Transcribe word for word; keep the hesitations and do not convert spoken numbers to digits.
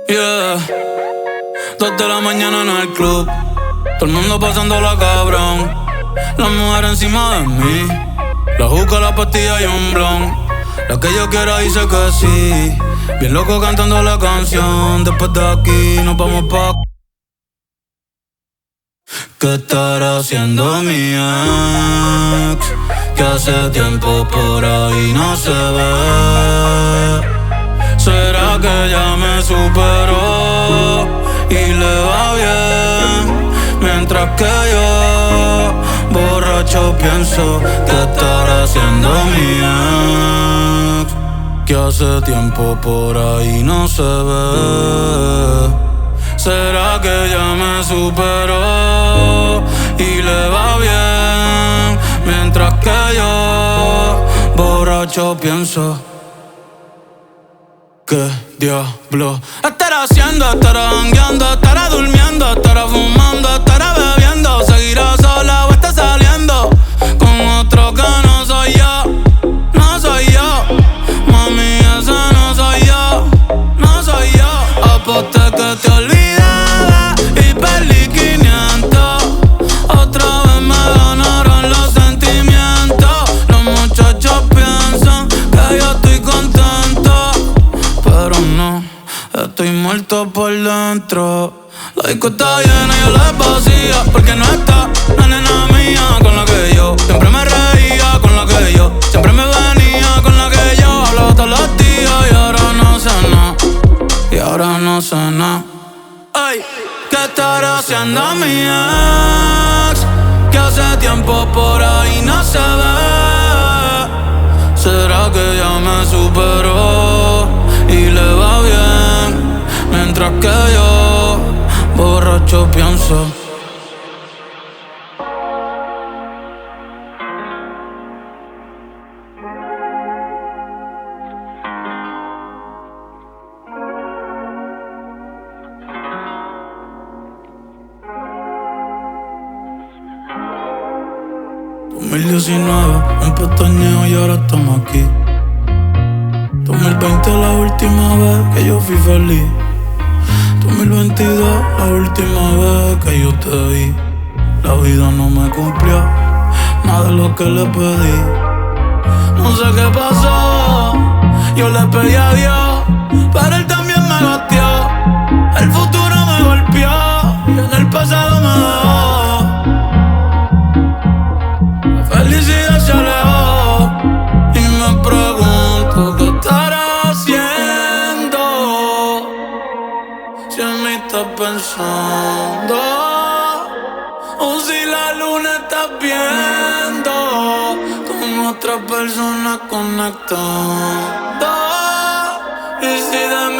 Yeah, dos de la mañana en el club, todo el mundo pasándola cabrón. La mujer encima de mí, la juca, la pastilla y un blon. La que yo quiera dice que sí, bien loco cantando la canción. Después de aquí nos vamos pa'. ¿Qué estará haciendo mi ex? Que hace tiempo por ahí no se ve. ¿Será que ya me superó y le va bien? Mientras que yo, borracho, pienso que estará haciendo mi ex, que hace tiempo por ahí no se ve. ¿Será que ya me superó y le va bien? Mientras que yo, borracho, pienso ¿qué diablo estará haciendo? Estará jangueando, estará durmiendo, estará fumando, estará bebiendo. Seguirá sola o está saliendo con otro que no soy yo. No soy yo, mami, ese no soy yo. No soy yo. Aposté que te olvidaba y perdí quinientos. Otra vez me ganaron los sentimientos. Los muchachos piensan que yo estoy contento, pero no, estoy muerto por dentro. La disco está llena y yo la vacía, porque no está la nena mía con la que yo siempre me reía, con la que yo siempre me venía, con la que yo hablaba todos los días. Y ahora no sé nada, y ahora no sé nada. Ay, ¿qué estará haciendo mi ex? Que hace tiempo por ahí no se ve. ¿Será que ya me superó y le va bien? Mientras que yo, borracho, pienso dos mil diecinueve, un pestañeo y ahora estamos aquí. dos mil veinte la última vez que yo fui feliz. dos mil veintidós la última vez que yo te vi. La vida no me cumplió nada de lo que le pedí. No sé qué pasó, yo le pedí a Dios, pero él también me gosteó. El futuro me golpeó y en el pasado me dejó. La felicidad se alejó y me pregunto qué estará haciendo. Si en mí estás pensando, o si la luna estás viendo con otra persona conectando. Y si de